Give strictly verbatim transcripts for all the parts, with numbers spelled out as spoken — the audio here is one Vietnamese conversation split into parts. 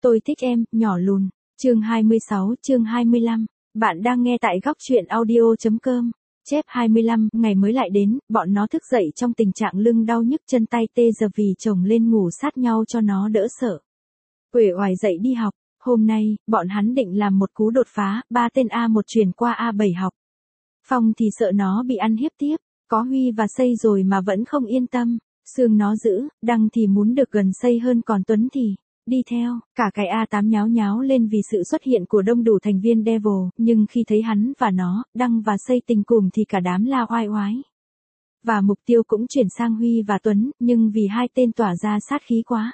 Tôi thích em, nhỏ lùn. Chương hai mươi sáu, chương hai mươi lăm. Bạn đang nghe tại góc truyện audio.com. Chép hai mươi lăm, ngày mới lại đến, bọn nó thức dậy trong tình trạng lưng đau nhức chân tay tê giờ vì chồng lên ngủ sát nhau cho nó đỡ sợ. Uể oải dậy đi học, hôm nay, bọn hắn định làm một cú đột phá, ba tên A một chuyển qua A bảy học. Phong thì sợ nó bị ăn hiếp tiếp, có Huy và Xây rồi mà vẫn không yên tâm, Sương nó giữ, Đăng thì muốn được gần Xây hơn còn Tuấn thì đi theo, cả cái A tám nháo nháo lên vì sự xuất hiện của đông đủ thành viên Devil, nhưng khi thấy hắn và nó, Đăng và Xây tình cùng thì cả đám la oai oái. Và mục tiêu cũng chuyển sang Huy và Tuấn, nhưng vì hai tên tỏa ra sát khí quá.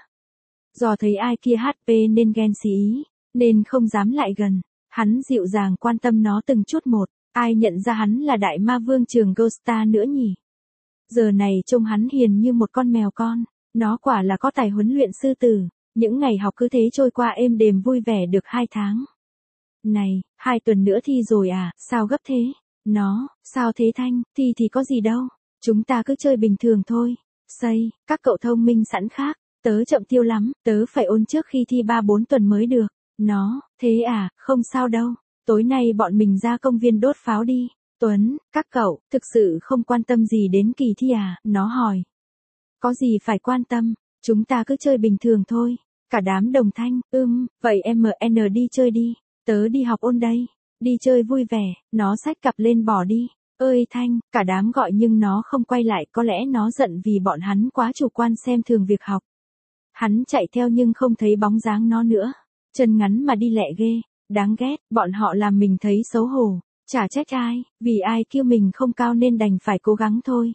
Do thấy ai kia hát pê nên ghen xí ý, nên không dám lại gần, hắn dịu dàng quan tâm nó từng chút một, ai nhận ra hắn là đại ma vương trường Ghosta nữa nhỉ? Giờ này trông hắn hiền như một con mèo con, nó quả là có tài huấn luyện sư tử. Những ngày học cứ thế trôi qua êm đềm vui vẻ được hai tháng. Này, hai tuần nữa thi rồi à, sao gấp thế? Nó, sao thế Thanh, thi thì có gì đâu, chúng ta cứ chơi bình thường thôi. Xây, các cậu thông minh sẵn khác, tớ chậm tiêu lắm, tớ phải ôn trước khi thi ba bốn tuần mới được. Nó, thế à, không sao đâu, tối nay bọn mình ra công viên đốt pháo đi. Tuấn, các cậu, thực sự không quan tâm gì đến kỳ thi à, nó hỏi. Có gì phải quan tâm, chúng ta cứ chơi bình thường thôi. Cả đám đồng thanh, ưm, vậy em en đi chơi đi, tớ đi học ôn đây, đi chơi vui vẻ, nó xách cặp lên bỏ đi. Ơi Thanh, cả đám gọi nhưng nó không quay lại, có lẽ nó giận vì bọn hắn quá chủ quan xem thường việc học. Hắn chạy theo nhưng không thấy bóng dáng nó nữa, chân ngắn mà đi lẹ ghê, đáng ghét, bọn họ làm mình thấy xấu hổ, chả trách ai, vì ai kêu mình không cao nên đành phải cố gắng thôi.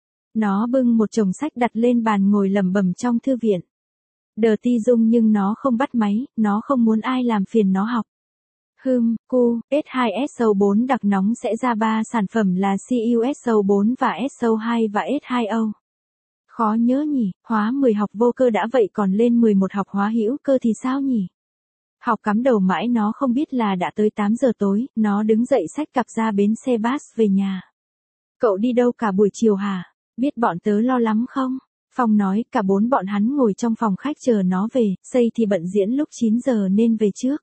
Nó bưng một chồng sách đặt lên bàn ngồi lẩm bẩm trong thư viện. Đờ ti dung nhưng nó không bắt máy, nó không muốn ai làm phiền nó học. Hừm, cu, ét hai ét o bốn đặc nóng sẽ ra ba sản phẩm là xê u ét o bốn và ét o hai và ét hai o. Khó nhớ nhỉ, hóa mười học vô cơ đã vậy còn lên mười một học hóa hữu cơ thì sao nhỉ? Học cắm đầu mãi nó không biết là đã tới tám giờ tối, nó đứng dậy xách cặp ra bến xe bus về nhà. Cậu đi đâu cả buổi chiều hả? Biết bọn tớ lo lắm không? Phong nói, cả bốn bọn hắn ngồi trong phòng khách chờ nó về, Xây thì bận diễn lúc chín giờ nên về trước.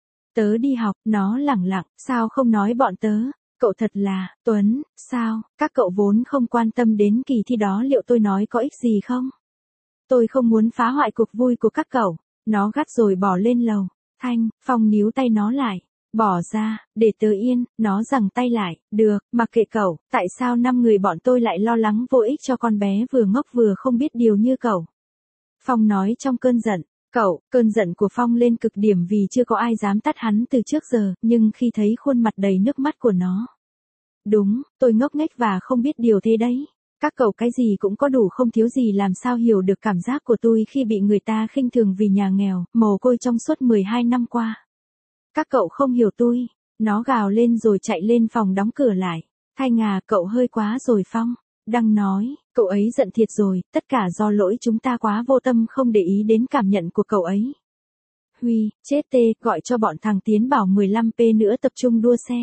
Tớ đi học, nó lẳng lặng, sao không nói bọn tớ? Cậu thật là, Tuấn, sao, các cậu vốn không quan tâm đến kỳ thi đó liệu tôi nói có ích gì không? Tôi không muốn phá hoại cuộc vui của các cậu, nó gắt rồi bỏ lên lầu. Thanh, Phong níu tay nó lại. Bỏ ra, để tớ yên, nó giằng tay lại, được, mặc kệ cậu, tại sao năm người bọn tôi lại lo lắng vô ích cho con bé vừa ngốc vừa không biết điều như cậu. Phong nói trong cơn giận, cậu, cơn giận của Phong lên cực điểm vì chưa có ai dám tát hắn từ trước giờ, nhưng khi thấy khuôn mặt đầy nước mắt của nó. Đúng, tôi ngốc nghếch và không biết điều thế đấy. Các cậu cái gì cũng có đủ không thiếu gì làm sao hiểu được cảm giác của tôi khi bị người ta khinh thường vì nhà nghèo, mồ côi trong suốt mười hai năm qua. Các cậu không hiểu tôi, nó gào lên rồi chạy lên phòng đóng cửa lại. Thanh à, cậu hơi quá rồi Phong. Đăng nói, cậu ấy giận thiệt rồi, tất cả do lỗi chúng ta quá vô tâm không để ý đến cảm nhận của cậu ấy. Huy, chết tê, gọi cho bọn thằng Tiến bảo mười lăm p nữa tập trung đua xe.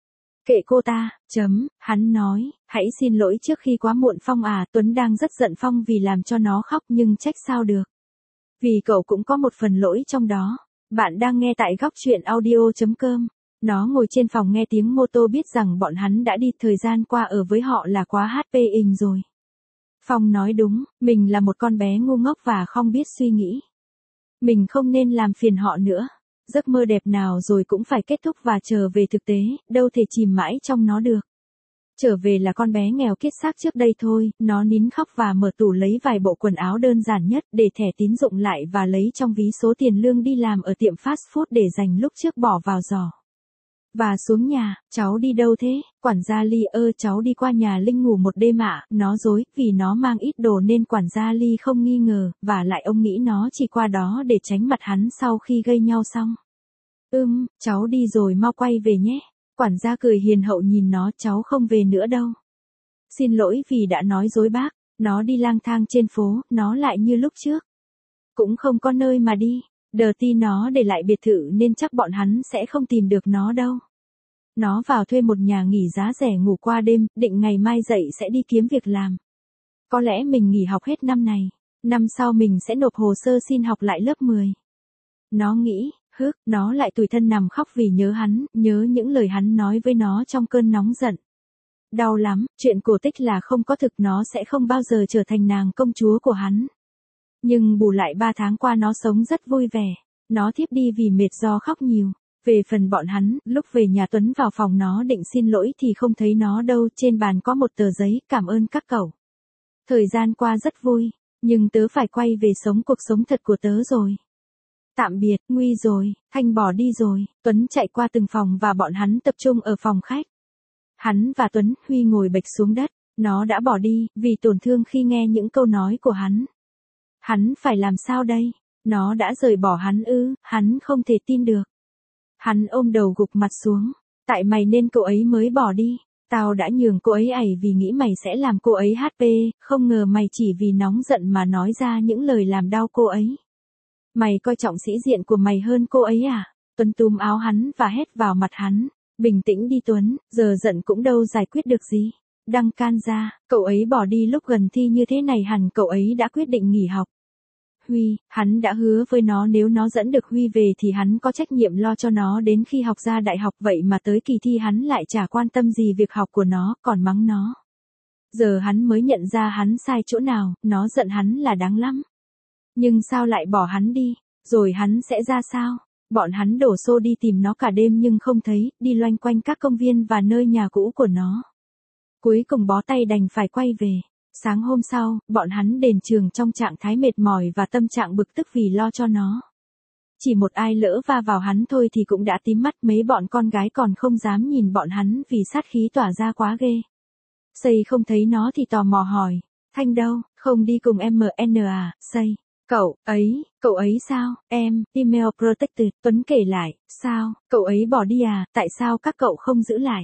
Kệ cô ta, chấm, hắn nói, hãy xin lỗi trước khi quá muộn Phong à, Tuấn đang rất giận Phong vì làm cho nó khóc nhưng trách sao được. Vì cậu cũng có một phần lỗi trong đó. Bạn đang nghe tại góc truyện audio.com. Nó ngồi trên phòng nghe tiếng mô tô biết rằng bọn hắn đã đi thời gian qua ở với họ là quá hát pê ình rồi. Phong nói đúng, mình là một con bé ngu ngốc và không biết suy nghĩ. Mình không nên làm phiền họ nữa. Giấc mơ đẹp nào rồi cũng phải kết thúc và trở về thực tế, đâu thể chìm mãi trong nó được. Trở về là con bé nghèo kiết xác trước đây thôi, nó nín khóc và mở tủ lấy vài bộ quần áo đơn giản nhất để thẻ tín dụng lại và lấy trong ví số tiền lương đi làm ở tiệm fast food để dành lúc trước bỏ vào giỏ. Và xuống nhà, cháu đi đâu thế? Quản gia Ly ơ cháu đi qua nhà Linh ngủ một đêm ạ, nó dối, vì nó mang ít đồ nên quản gia Ly không nghi ngờ, và lại ông nghĩ nó chỉ qua đó để tránh mặt hắn sau khi gây nhau xong. Ưm, cháu đi rồi mau quay về nhé. Quản gia cười hiền hậu nhìn nó, cháu không về nữa đâu. Xin lỗi vì đã nói dối bác, nó đi lang thang trên phố, nó lại như lúc trước. Cũng không có nơi mà đi, đờ ti nó để lại biệt thự nên chắc bọn hắn sẽ không tìm được nó đâu. Nó vào thuê một nhà nghỉ giá rẻ ngủ qua đêm, định ngày mai dậy sẽ đi kiếm việc làm. Có lẽ mình nghỉ học hết năm này, năm sau mình sẽ nộp hồ sơ xin học lại lớp mười. Nó nghĩ, hức, nó lại tủi thân nằm khóc vì nhớ hắn, nhớ những lời hắn nói với nó trong cơn nóng giận. Đau lắm, chuyện cổ tích là không có thực, nó sẽ không bao giờ trở thành nàng công chúa của hắn. Nhưng bù lại ba tháng qua nó sống rất vui vẻ. Nó thiếp đi vì mệt do khóc nhiều. Về phần bọn hắn, lúc về nhà Tuấn vào phòng nó định xin lỗi thì không thấy nó đâu, trên bàn có một tờ giấy, cảm ơn các cậu. Thời gian qua rất vui, nhưng tớ phải quay về sống cuộc sống thật của tớ rồi. Tạm biệt, nguy rồi, Thanh bỏ đi rồi, Tuấn chạy qua từng phòng và bọn hắn tập trung ở phòng khách. Hắn và Tuấn, Huy ngồi bệch xuống đất, nó đã bỏ đi, vì tổn thương khi nghe những câu nói của hắn. Hắn phải làm sao đây? Nó đã rời bỏ hắn ư, hắn không thể tin được. Hắn ôm đầu gục mặt xuống, tại mày nên cậu ấy mới bỏ đi, tao đã nhường cô ấy ảy vì nghĩ mày sẽ làm cô ấy hát pê, không ngờ mày chỉ vì nóng giận mà nói ra những lời làm đau cô ấy. Mày coi trọng sĩ diện của mày hơn cô ấy à? Tuấn túm áo hắn và hét vào mặt hắn. Bình tĩnh đi Tuấn, giờ giận cũng đâu giải quyết được gì. Đăng can ra, cậu ấy bỏ đi lúc gần thi như thế này hẳn cậu ấy đã quyết định nghỉ học. Huy, hắn đã hứa với nó nếu nó dẫn được Huy về thì hắn có trách nhiệm lo cho nó đến khi học ra đại học, vậy mà tới kỳ thi hắn lại chả quan tâm gì việc học của nó, còn mắng nó. Giờ hắn mới nhận ra hắn sai chỗ nào, nó giận hắn là đáng lắm. Nhưng sao lại bỏ hắn đi, rồi hắn sẽ ra sao? Bọn hắn đổ xô đi tìm nó cả đêm nhưng không thấy, đi loanh quanh các công viên và nơi nhà cũ của nó. Cuối cùng bó tay đành phải quay về. Sáng hôm sau, bọn hắn đến trường trong trạng thái mệt mỏi và tâm trạng bực tức vì lo cho nó. Chỉ một ai lỡ va vào hắn thôi thì cũng đã tím mắt, mấy bọn con gái còn không dám nhìn bọn hắn vì sát khí tỏa ra quá ghê. Xây không thấy nó thì tò mò hỏi, Thanh đâu, không đi cùng em en à, Xây. Cậu ấy, cậu ấy sao, em, email protected, Tuấn kể lại, sao, cậu ấy bỏ đi à, tại sao các cậu không giữ lại?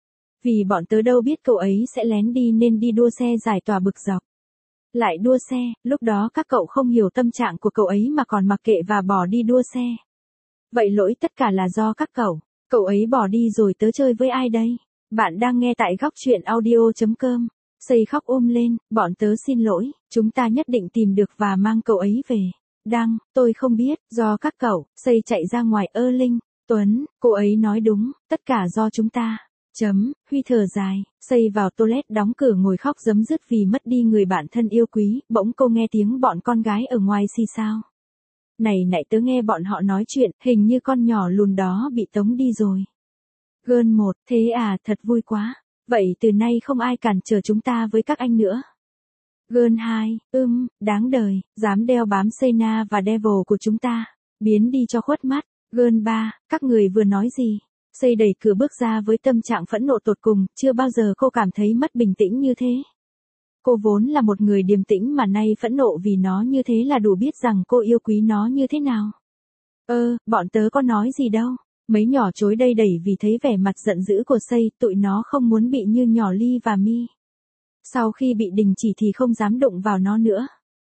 Vì bọn tớ đâu biết cậu ấy sẽ lén đi nên đi đua xe giải tỏa bực dọc. Lại đua xe, lúc đó các cậu không hiểu tâm trạng của cậu ấy mà còn mặc kệ và bỏ đi đua xe. Vậy lỗi tất cả là do các cậu, cậu ấy bỏ đi rồi tớ chơi với ai đây? Bạn đang nghe tại góc truyện audio chấm com. Xây khóc ôm lên, bọn tớ xin lỗi, chúng ta nhất định tìm được và mang cậu ấy về. Đăng, tôi không biết, do các cậu, Xây chạy ra ngoài ơ Linh, Tuấn, cô ấy nói đúng, tất cả do chúng ta. Chấm, Huy thở dài, Xây vào toilet đóng cửa ngồi khóc giấm dứt vì mất đi người bạn thân yêu quý, bỗng cô nghe tiếng bọn con gái ở ngoài xì xao. Này nãy tớ nghe bọn họ nói chuyện, hình như con nhỏ lùn đó bị tống đi rồi. Gơn một, thế à, thật vui quá. Vậy từ nay không ai cản trở chúng ta với các anh nữa. Gơn hai, ưm, đáng đời, dám đeo bám Sena và Devil của chúng ta, biến đi cho khuất mắt. Gơn ba, các người vừa nói gì? Xây đẩy cửa bước ra với tâm trạng phẫn nộ tột cùng, chưa bao giờ cô cảm thấy mất bình tĩnh như thế. Cô vốn là một người điềm tĩnh mà nay phẫn nộ vì nó như thế là đủ biết rằng cô yêu quý nó như thế nào. Ơ, bọn tớ có nói gì đâu. Mấy nhỏ chối đây đẩy vì thấy vẻ mặt giận dữ của Xây, tụi nó không muốn bị như nhỏ Ly và Mi. Sau khi bị đình chỉ thì không dám đụng vào nó nữa.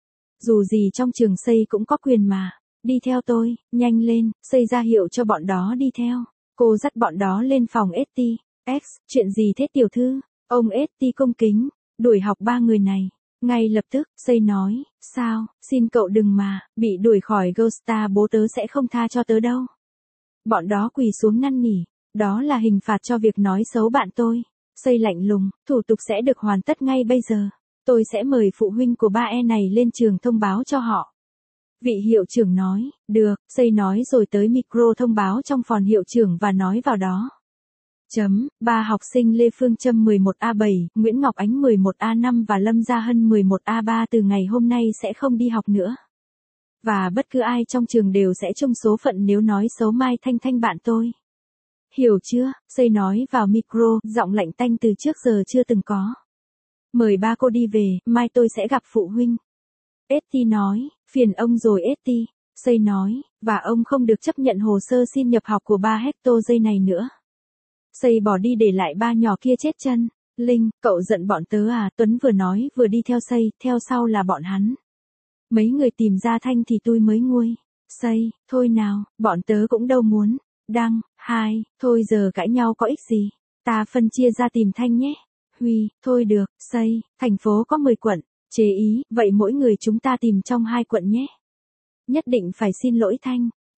Dù gì trong trường Xây cũng có quyền mà. Đi theo tôi, nhanh lên, Xây ra hiệu cho bọn đó đi theo. Cô dắt bọn đó lên phòng ét tê. X, chuyện gì thế tiểu thư? Ông ét tê cung kính, đuổi học ba người này. Ngay lập tức, Xây nói, sao, xin cậu đừng mà, bị đuổi khỏi Ghosta bố tớ sẽ không tha cho tớ đâu. Bọn đó quỳ xuống năn nỉ, đó là hình phạt cho việc nói xấu bạn tôi. Xây lạnh lùng, thủ tục sẽ được hoàn tất ngay bây giờ. Tôi sẽ mời phụ huynh của ba e này lên trường thông báo cho họ. Vị hiệu trưởng nói, được, Xây nói rồi tới micro thông báo trong phòng hiệu trưởng và nói vào đó. Chấm, ba học sinh Lê Phương Trâm mười một A bảy, Nguyễn Ngọc Ánh mười một A năm và Lâm Gia Hân mười một A ba từ ngày hôm nay sẽ không đi học nữa. Và bất cứ ai trong trường đều sẽ chung số phận nếu nói xấu Mai Thanh Thanh bạn tôi. Hiểu chưa? Xây nói vào micro, giọng lạnh tanh từ trước giờ chưa từng có. Mời ba cô đi về, mai tôi sẽ gặp phụ huynh. ét tê nói, phiền ông rồi ét tê. Xây nói, và ông không được chấp nhận hồ sơ xin nhập học của ba Hector dây này nữa. Xây bỏ đi để lại ba nhỏ kia chết chân. Linh, cậu giận bọn tớ à? Tuấn vừa nói vừa đi theo Xây, theo sau là bọn hắn. Mấy người tìm ra Thanh thì tôi mới nguôi. Xây, thôi nào, bọn tớ cũng đâu muốn. Đăng, hai, thôi giờ cãi nhau có ích gì. Ta phân chia ra tìm Thanh nhé. Huy, thôi được, Xây, thành phố có mười quận. Chế ý, vậy mỗi người chúng ta tìm trong hai quận nhé. Nhất định phải xin lỗi Thanh.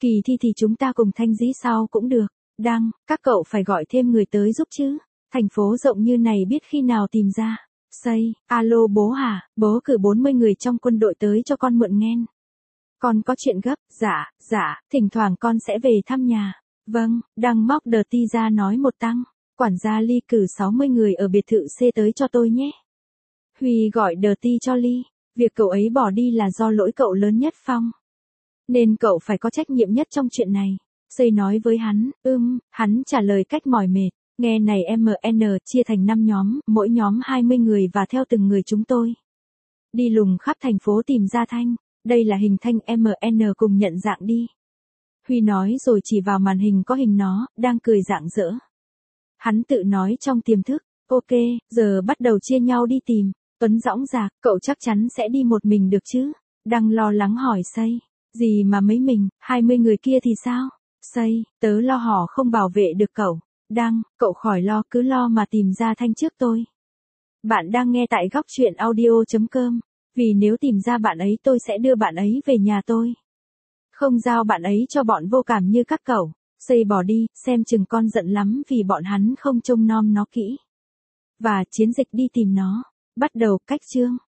Kỳ thi thì chúng ta cùng Thanh Dĩ sau cũng được. Đăng, các cậu phải gọi thêm người tới giúp chứ. Thành phố rộng như này biết khi nào tìm ra. Xây, alo bố hả, bố cử bốn mươi người trong quân đội tới cho con mượn nghen. Con có chuyện gấp, dạ, dạ, thỉnh thoảng con sẽ về thăm nhà. Vâng, Đăng móc đờ ti ra nói một tăng. Quản gia Ly cử sáu mươi người ở biệt thự C tới cho tôi nhé. Huy gọi đờ ti cho Ly. Việc cậu ấy bỏ đi là do lỗi cậu lớn nhất Phong. Nên cậu phải có trách nhiệm nhất trong chuyện này. Xây nói với hắn, ưm, hắn trả lời cách mỏi mệt. Nghe này em en chia thành năm nhóm, mỗi nhóm hai mươi người và theo từng người chúng tôi. Đi lùng khắp thành phố tìm ra Thanh. Đây là hình Thanh em en cùng nhận dạng đi. Huy nói rồi chỉ vào màn hình có hình nó, đang cười rạng rỡ. Hắn tự nói trong tiềm thức, ok, giờ bắt đầu chia nhau đi tìm. Tuấn dõng dạc, cậu chắc chắn sẽ đi một mình được chứ? Đăng lo lắng hỏi Xây. Gì mà mấy mình, hai mươi người kia thì sao? Xây, tớ lo họ không bảo vệ được cậu. Đăng, cậu khỏi lo, cứ lo mà tìm ra Thanh trước tôi. Bạn đang nghe tại góc truyện audio chấm com. Vì nếu tìm ra bạn ấy tôi sẽ đưa bạn ấy về nhà tôi. Không giao bạn ấy cho bọn vô cảm như các cậu. Xây bỏ đi, xem chừng con giận lắm vì bọn hắn không trông nom nó kỹ. Và chiến dịch đi tìm nó. Bắt đầu cách chương.